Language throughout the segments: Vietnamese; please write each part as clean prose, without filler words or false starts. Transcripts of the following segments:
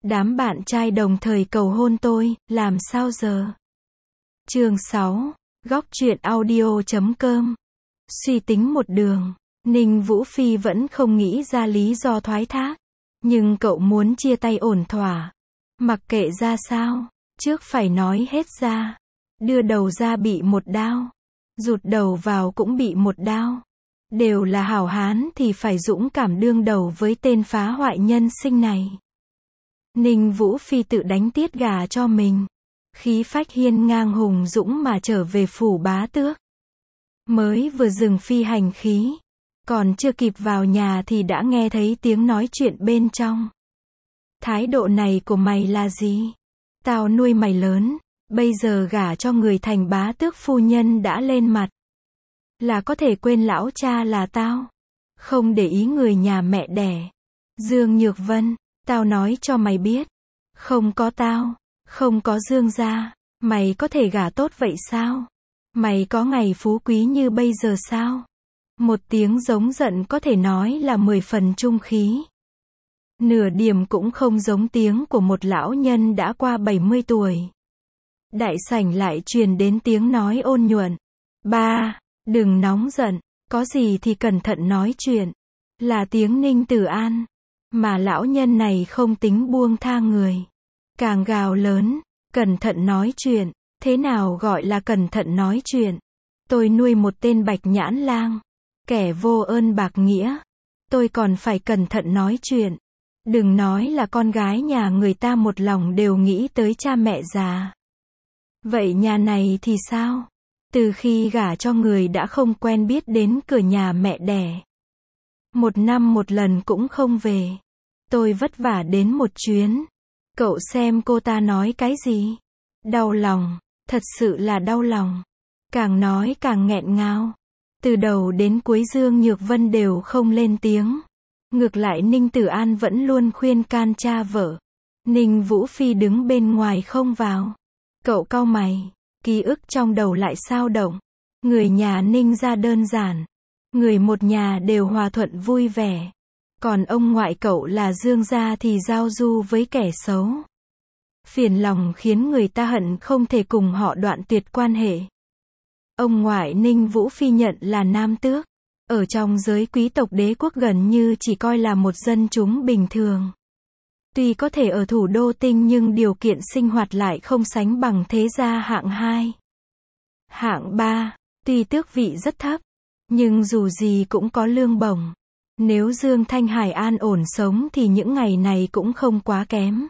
Đám bạn trai đồng thời cầu hôn tôi, làm sao giờ? Chương 6, góc truyện audio.com. Suy tính một đường, Ninh Vũ Phi vẫn không nghĩ ra lý do thoái thác. Nhưng cậu muốn chia tay ổn thỏa. Mặc kệ ra sao, trước phải nói hết ra. Đưa đầu ra bị một đao. Rụt đầu vào cũng bị một đao. Đều là hảo hán thì phải dũng cảm đương đầu với tên phá hoại nhân sinh này. Ninh Vũ Phi tự đánh tiết gà cho mình. Khí phách hiên ngang hùng dũng mà trở về phủ bá tước. Mới vừa dừng phi hành khí. Còn chưa kịp vào nhà thì đã nghe thấy tiếng nói chuyện bên trong. Thái độ này của mày là gì? Tao nuôi mày lớn, bây giờ gả cho người thành bá tước phu nhân đã lên mặt. Là có thể quên lão cha là tao. Không để ý người nhà mẹ đẻ. Dương Nhược Vân, tao nói cho mày biết. Không có tao, không có Dương gia, mày có thể gả tốt vậy sao? Mày có ngày phú quý như bây giờ sao? Một tiếng giống giận có thể nói là 10 phần trung khí. Nửa điểm cũng không giống tiếng của một lão nhân đã qua 70 tuổi. Đại sảnh lại truyền đến tiếng nói ôn nhuận. Ba, đừng nóng giận, có gì thì cẩn thận nói chuyện. Là tiếng Ninh Tử An. Mà lão nhân này không tính buông tha người. Càng gào lớn, cẩn thận nói chuyện. Thế nào gọi là cẩn thận nói chuyện? Tôi nuôi một tên bạch nhãn lang. Kẻ vô ơn bạc nghĩa. Tôi còn phải cẩn thận nói chuyện. Đừng nói là con gái nhà người ta một lòng đều nghĩ tới cha mẹ già. Vậy nhà này thì sao? Từ khi gả cho người đã không quen biết đến cửa nhà mẹ đẻ. Một năm một lần cũng không về. Tôi vất vả đến một chuyến. Cậu xem cô ta nói cái gì? Đau lòng, thật sự là đau lòng. Càng nói càng nghẹn ngào. Từ đầu đến cuối Dương Nhược Vân đều không lên tiếng. Ngược lại Ninh Tử An vẫn luôn khuyên can cha vợ. Ninh Vũ Phi đứng bên ngoài không vào. Cậu cau mày, ký ức trong đầu lại xao động. Người nhà Ninh gia đơn giản. Người một nhà đều hòa thuận vui vẻ. Còn ông ngoại cậu là Dương gia thì giao du với kẻ xấu. Phiền lòng khiến người ta hận không thể cùng họ đoạn tuyệt quan hệ. Ông ngoại Ninh Vũ Phi nhận là nam tước. Ở trong giới quý tộc đế quốc gần như chỉ coi là một dân chúng bình thường. Tuy có thể ở thủ đô tinh nhưng điều kiện sinh hoạt lại không sánh bằng thế gia hạng 2. Hạng 3, tuy tước vị rất thấp, nhưng dù gì cũng có lương bổng. Nếu Dương Thanh Hải an ổn sống thì những ngày này cũng không quá kém.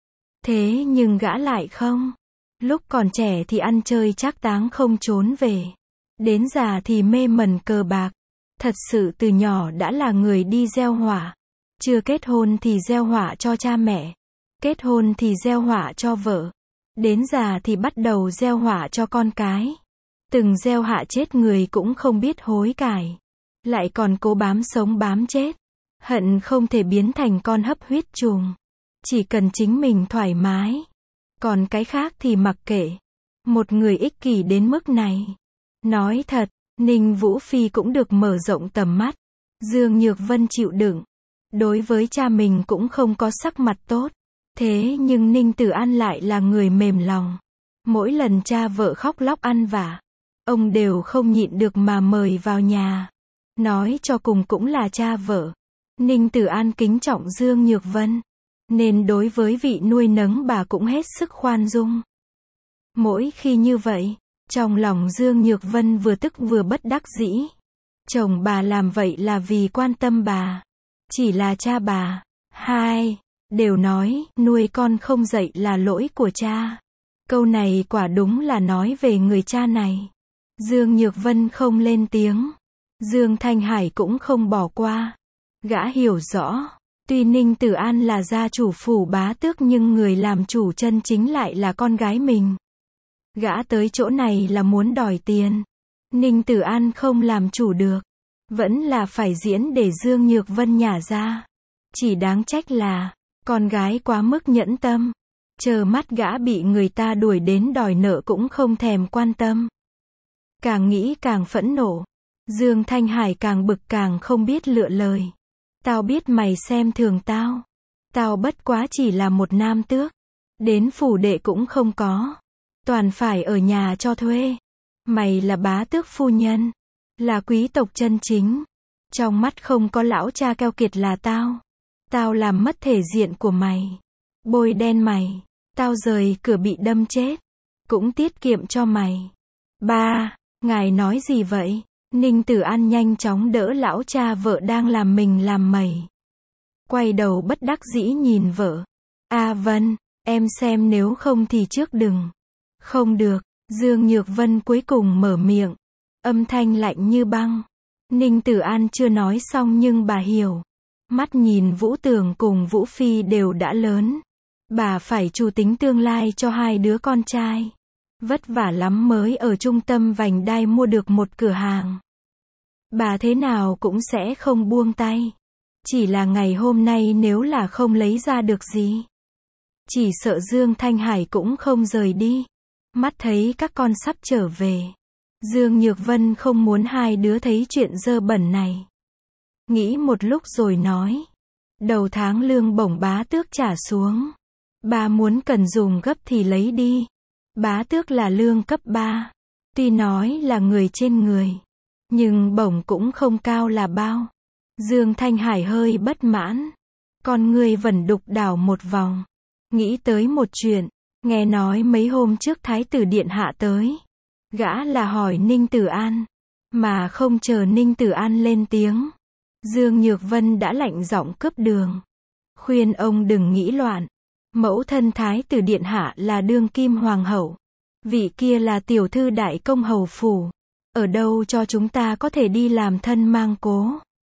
Thế nhưng gã lại không. Lúc còn trẻ thì ăn chơi trác táng không trốn về. Đến già thì mê mẩn cờ bạc. Thật sự từ nhỏ đã là người đi gieo hỏa. Chưa kết hôn thì gieo hỏa cho cha mẹ. Kết hôn thì gieo hỏa cho vợ. Đến già thì bắt đầu gieo hỏa cho con cái. Từng gieo hạ chết người cũng không biết hối cải. Lại còn cố bám sống bám chết. Hận không thể biến thành con hấp huyết trùng. Chỉ cần chính mình thoải mái. Còn cái khác thì mặc kệ. Một người ích kỷ đến mức này. Nói thật, Ninh Vũ Phi cũng được mở rộng tầm mắt. Dương Nhược Vân chịu đựng. Đối với cha mình cũng không có sắc mặt tốt. Thế nhưng Ninh Tử An lại là người mềm lòng. Mỗi lần cha vợ khóc lóc ăn vạ, ông đều không nhịn được mà mời vào nhà. Nói cho cùng cũng là cha vợ. Ninh Tử An kính trọng Dương Nhược Vân. Nên đối với vị nuôi nấng bà cũng hết sức khoan dung. Mỗi khi như vậy, trong lòng Dương Nhược Vân vừa tức vừa bất đắc dĩ. Chồng bà làm vậy là vì quan tâm bà. Chỉ là cha bà. Hai, đều nói, nuôi con không dậy là lỗi của cha. Câu này quả đúng là nói về người cha này. Dương Nhược Vân không lên tiếng. Dương Thanh Hải cũng không bỏ qua. Gã hiểu rõ. Tuy Ninh Tử An là gia chủ phủ bá tước nhưng người làm chủ chân chính lại là con gái mình. Gã tới chỗ này là muốn đòi tiền. Ninh Tử An không làm chủ được. Vẫn là phải diễn để Dương Nhược Vân nhả ra. Chỉ đáng trách là, con gái quá mức nhẫn tâm. Chờ mắt gã bị người ta đuổi đến đòi nợ cũng không thèm quan tâm. Càng nghĩ càng phẫn nộ. Dương Thanh Hải càng bực càng không biết lựa lời. Tao biết mày xem thường tao. Tao bất quá chỉ là một nam tước. Đến phủ đệ cũng không có. Toàn phải ở nhà cho thuê. Mày là bá tước phu nhân. Là quý tộc chân chính. Trong mắt không có lão cha keo kiệt là tao. Tao làm mất thể diện của mày. Bôi đen mày. Tao rời cửa bị đâm chết. Cũng tiết kiệm cho mày. Ba, ngài nói gì vậy? Ninh Tử An nhanh chóng đỡ lão cha vợ đang làm mình làm mẩy. Quay đầu bất đắc dĩ nhìn vợ. A Vân, em xem nếu không thì trước đừng. Không được, Dương Nhược Vân cuối cùng mở miệng. Âm thanh lạnh như băng. Ninh Tử An chưa nói xong nhưng bà hiểu. Mắt nhìn Vũ Tường cùng Vũ Phi đều đã lớn. Bà phải chủ tính tương lai cho hai đứa con trai. Vất vả lắm mới ở trung tâm vành đai mua được một cửa hàng. Bà thế nào cũng sẽ không buông tay. Chỉ là ngày hôm nay nếu là không lấy ra được gì. Chỉ sợ Dương Thanh Hải cũng không rời đi. Mắt thấy các con sắp trở về. Dương Nhược Vân không muốn hai đứa thấy chuyện dơ bẩn này. Nghĩ một lúc rồi nói. Đầu tháng lương bổng bá tước trả xuống. Bà muốn cần dùng gấp thì lấy đi. Bá tước là lương cấp 3. Tuy nói là người trên người. Nhưng bổng cũng không cao là bao. Dương Thanh Hải hơi bất mãn. Con người vẫn đục đảo một vòng. Nghĩ tới một chuyện. Nghe nói mấy hôm trước Thái tử Điện Hạ tới. Gã là hỏi Ninh Tử An. Mà không chờ Ninh Tử An lên tiếng. Dương Nhược Vân đã lạnh giọng cướp đường. Khuyên ông đừng nghĩ loạn. Mẫu thân Thái tử Điện Hạ là đương kim hoàng hậu. Vị kia là tiểu thư đại công hầu phủ. Ở đâu cho chúng ta có thể đi làm thân mang cố.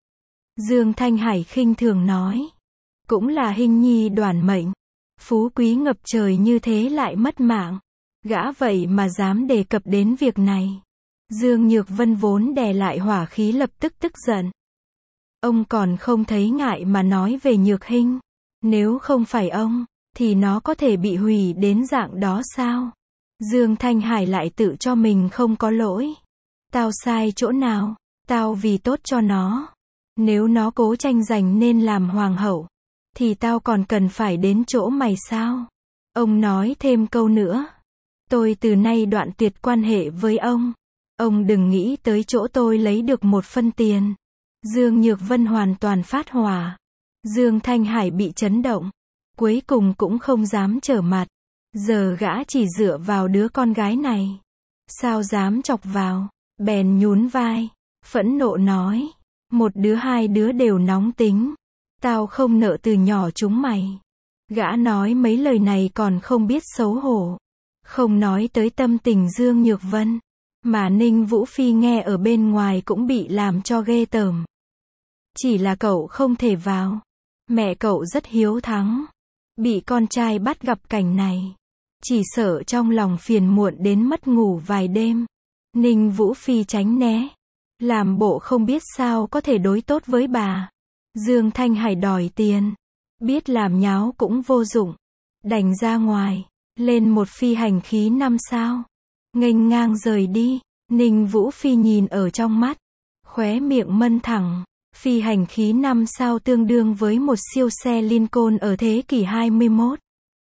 Dương Thanh Hải khinh thường nói. Cũng là hình nhi đoản mệnh. Phú quý ngập trời như thế lại mất mạng. Gã vậy mà dám đề cập đến việc này. Dương Nhược Vân vốn đè lại hỏa khí lập tức tức giận. Ông còn không thấy ngại mà nói về Nhược Hinh. Nếu không phải ông, thì nó có thể bị hủy đến dạng đó sao? Dương Thanh Hải lại tự cho mình không có lỗi. Tao sai chỗ nào? Tao vì tốt cho nó. Nếu nó cố tranh giành nên làm hoàng hậu, thì tao còn cần phải đến chỗ mày sao? Ông nói thêm câu nữa. Tôi từ nay đoạn tuyệt quan hệ với ông. Ông đừng nghĩ tới chỗ tôi lấy được một phân tiền. Dương Nhược Vân hoàn toàn phát hỏa. Dương Thanh Hải bị chấn động. Cuối cùng cũng không dám trở mặt. Giờ gã chỉ dựa vào đứa con gái này. Sao dám chọc vào? Bèn nhún vai. Phẫn nộ nói. Một đứa hai đứa đều nóng tính. Tao không nợ từ nhỏ chúng mày. Gã nói mấy lời này còn không biết xấu hổ. Không nói tới tâm tình Dương Nhược Vân. Mà Ninh Vũ Phi nghe ở bên ngoài cũng bị làm cho ghê tởm. Chỉ là cậu không thể vào. Mẹ cậu rất hiếu thắng. Bị con trai bắt gặp cảnh này. Chỉ sợ trong lòng phiền muộn đến mất ngủ vài đêm. Ninh Vũ Phi tránh né. Làm bộ không biết sao có thể đối tốt với bà. Dương Thanh Hải đòi tiền. Biết làm nháo cũng vô dụng. Đành ra ngoài. Lên một phi hành khí 5 sao. Nghênh ngang rời đi. Ninh Vũ Phi nhìn ở trong mắt. Khóe miệng mân thẳng. Phi hành khí 5 sao tương đương với một siêu xe Lincoln ở thế kỷ 21.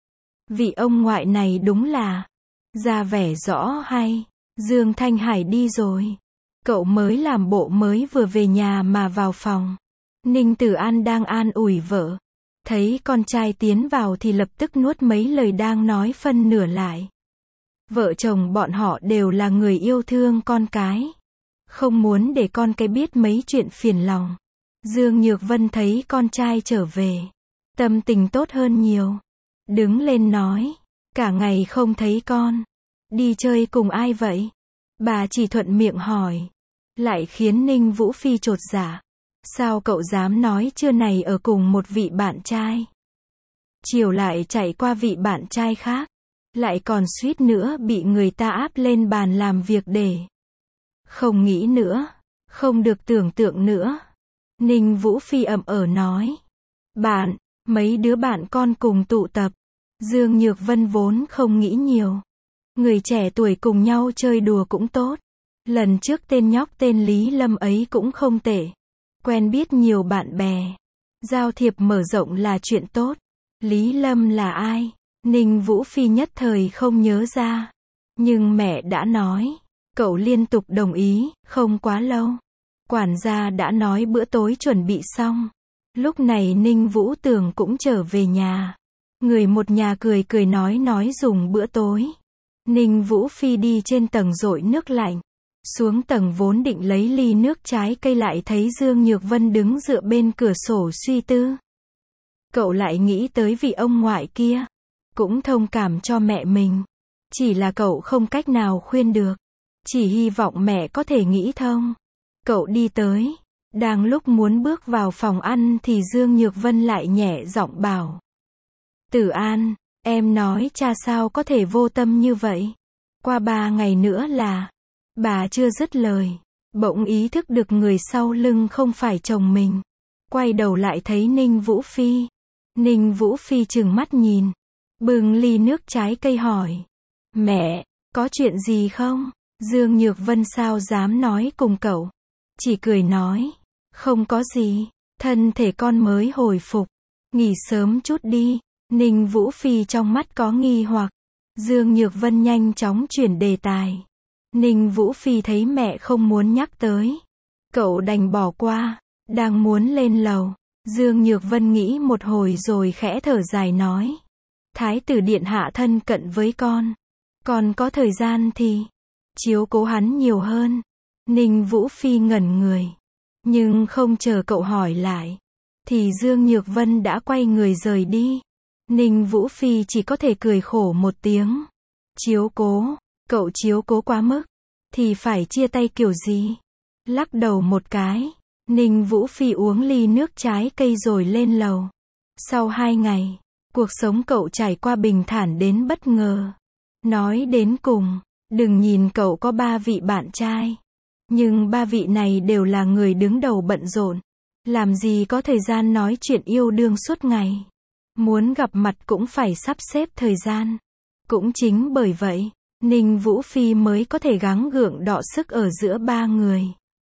Vị ông ngoại này đúng là ra vẻ rõ hay. Dương Thanh Hải đi rồi. Cậu mới làm bộ mới vừa về nhà mà vào phòng. Ninh Tử An đang an ủi vợ. Thấy con trai tiến vào thì lập tức nuốt mấy lời đang nói phân nửa lại. Vợ chồng bọn họ đều là người yêu thương con cái. Không muốn để con cái biết mấy chuyện phiền lòng. Dương Nhược Vân thấy con trai trở về. Tâm tình tốt hơn nhiều. Đứng lên nói. Cả ngày không thấy con. Đi chơi cùng ai vậy? Bà chỉ thuận miệng hỏi. Lại khiến Ninh Vũ Phi chột dạ. Sao cậu dám nói trưa này ở cùng một vị bạn trai? Chiều lại chạy qua vị bạn trai khác. Lại còn suýt nữa bị người ta áp lên bàn làm việc để. Không nghĩ nữa. Không được tưởng tượng nữa. Ninh Vũ Phi ậm ờ nói. Bạn, mấy đứa bạn con cùng tụ tập. Dương Nhược Vân vốn không nghĩ nhiều. Người trẻ tuổi cùng nhau chơi đùa cũng tốt. Lần trước tên nhóc tên Lý Lâm ấy cũng không tệ. Quen biết nhiều bạn bè. Giao thiệp mở rộng là chuyện tốt. Lý Lâm là ai? Ninh Vũ Phi nhất thời không nhớ ra. Nhưng mẹ đã nói. Cậu liên tục đồng ý, không quá lâu. Quản gia đã nói bữa tối chuẩn bị xong. Lúc này Ninh Vũ Tường cũng trở về nhà. Người một nhà cười cười nói dùng bữa tối. Ninh Vũ Phi đi trên tầng dội nước lạnh. Xuống tầng vốn định lấy ly nước trái cây lại thấy Dương Nhược Vân đứng dựa bên cửa sổ suy tư. Cậu lại nghĩ tới vị ông ngoại kia. Cũng thông cảm cho mẹ mình. Chỉ là cậu không cách nào khuyên được. Chỉ hy vọng mẹ có thể nghĩ thông. Cậu đi tới. Đang lúc muốn bước vào phòng ăn thì Dương Nhược Vân lại nhẹ giọng bảo. Tử An, em nói cha sao có thể vô tâm như vậy. Qua 3 ngày nữa là... Bà chưa dứt lời. Bỗng ý thức được người sau lưng không phải chồng mình. Quay đầu lại thấy Ninh Vũ Phi. Ninh Vũ Phi trừng mắt nhìn. Bưng ly nước trái cây hỏi. Mẹ, có chuyện gì không? Dương Nhược Vân sao dám nói cùng cậu. Chỉ cười nói. Không có gì. Thân thể con mới hồi phục. Nghỉ sớm chút đi. Ninh Vũ Phi trong mắt có nghi hoặc. Dương Nhược Vân nhanh chóng chuyển đề tài. Ninh Vũ Phi thấy mẹ không muốn nhắc tới. Cậu đành bỏ qua. Đang muốn lên lầu. Dương Nhược Vân nghĩ một hồi rồi khẽ thở dài nói. Thái tử điện hạ thân cận với con. Còn có thời gian thì chiếu cố hắn nhiều hơn. Ninh Vũ Phi ngẩn người. Nhưng không chờ cậu hỏi lại. Thì Dương Nhược Vân đã quay người rời đi. Ninh Vũ Phi chỉ có thể cười khổ một tiếng. Chiếu cố, cậu chiếu cố quá mức. Thì phải chia tay kiểu gì? Lắc đầu một cái. Ninh Vũ Phi uống ly nước trái cây rồi lên lầu. Sau 2 ngày, cuộc sống cậu trải qua bình thản đến bất ngờ. Nói đến cùng, đừng nhìn cậu có 3 vị bạn trai. Nhưng 3 vị này đều là người đứng đầu bận rộn. Làm gì có thời gian nói chuyện yêu đương suốt ngày. Muốn gặp mặt cũng phải sắp xếp thời gian. Cũng chính bởi vậy, Ninh Vũ Phi mới có thể gắng gượng đọ sức ở giữa 3 người.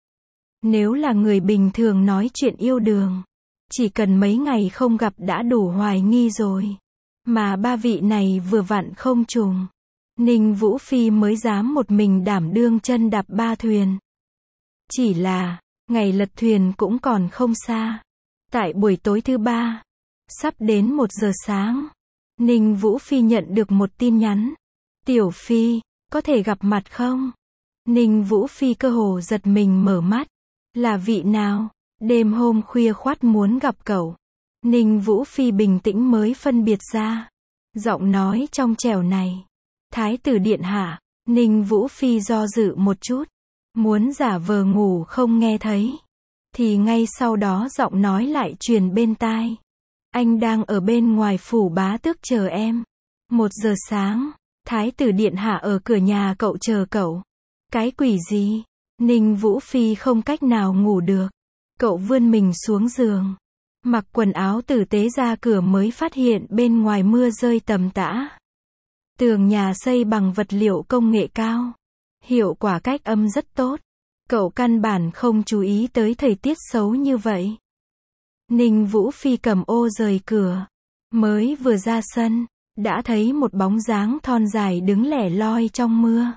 Nếu là người bình thường nói chuyện yêu đương, chỉ cần mấy ngày không gặp đã đủ hoài nghi rồi. Mà 3 vị này vừa vặn không trùng. Ninh Vũ Phi mới dám một mình đảm đương chân đạp 3 thuyền. Chỉ là, ngày lật thuyền cũng còn không xa. Tại buổi tối thứ 3, sắp đến 1 giờ sáng, Ninh Vũ Phi nhận được một tin nhắn. Tiểu Phi, có thể gặp mặt không? Ninh Vũ Phi cơ hồ giật mình mở mắt. Là vị nào? Đêm hôm khuya khoắt muốn gặp cậu. Ninh Vũ Phi bình tĩnh mới phân biệt ra. Giọng nói trong trẻo này. Thái tử điện hạ. Ninh Vũ Phi do dự một chút. Muốn giả vờ ngủ không nghe thấy. Thì ngay sau đó giọng nói lại truyền bên tai. Anh đang ở bên ngoài phủ bá tước chờ em. 1 giờ sáng. Thái tử điện hạ ở cửa nhà cậu chờ cậu. Cái quỷ gì? Ninh Vũ Phi không cách nào ngủ được. Cậu vươn mình xuống giường. Mặc quần áo tử tế ra cửa mới phát hiện bên ngoài mưa rơi tầm tã. Tường nhà xây bằng vật liệu công nghệ cao. Hiệu quả cách âm rất tốt. Cậu căn bản không chú ý tới thời tiết xấu như vậy. Ninh Vũ Phi cầm ô rời cửa. Mới vừa ra sân, đã thấy một bóng dáng thon dài đứng lẻ loi trong mưa.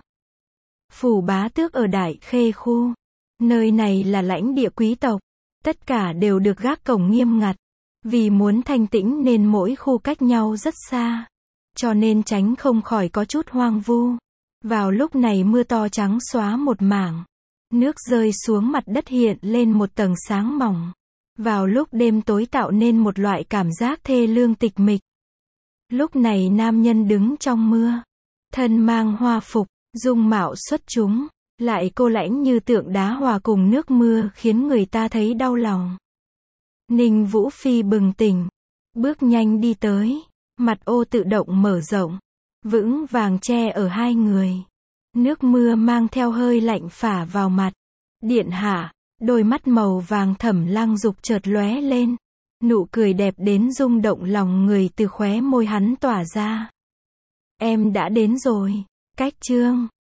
Phủ bá tước ở Đại Khê khu. Nơi này là lãnh địa quý tộc. Tất cả đều được gác cổng nghiêm ngặt. Vì muốn thanh tĩnh nên mỗi khu cách nhau rất xa. Cho nên tránh không khỏi có chút hoang vu. Vào lúc này mưa to trắng xóa một mảng. Nước rơi xuống mặt đất hiện lên một tầng sáng mỏng. Vào lúc đêm tối tạo nên một loại cảm giác thê lương tịch mịch. Lúc này nam nhân đứng trong mưa. Thân mang hoa phục, dung mạo xuất chúng. Lại cô lãnh như tượng đá hòa cùng nước mưa khiến người ta thấy đau lòng. Ninh Vũ Phi bừng tỉnh. Bước nhanh đi tới. Mặt ô tự động mở rộng. Vững vàng che ở 2 người. Nước mưa mang theo hơi lạnh phả vào mặt. Điện hạ, đôi mắt màu vàng thẳm Lăng Dục chợt lóe lên. Nụ cười đẹp đến rung động lòng người từ khóe môi hắn tỏa ra. Em đã đến rồi. Cách chương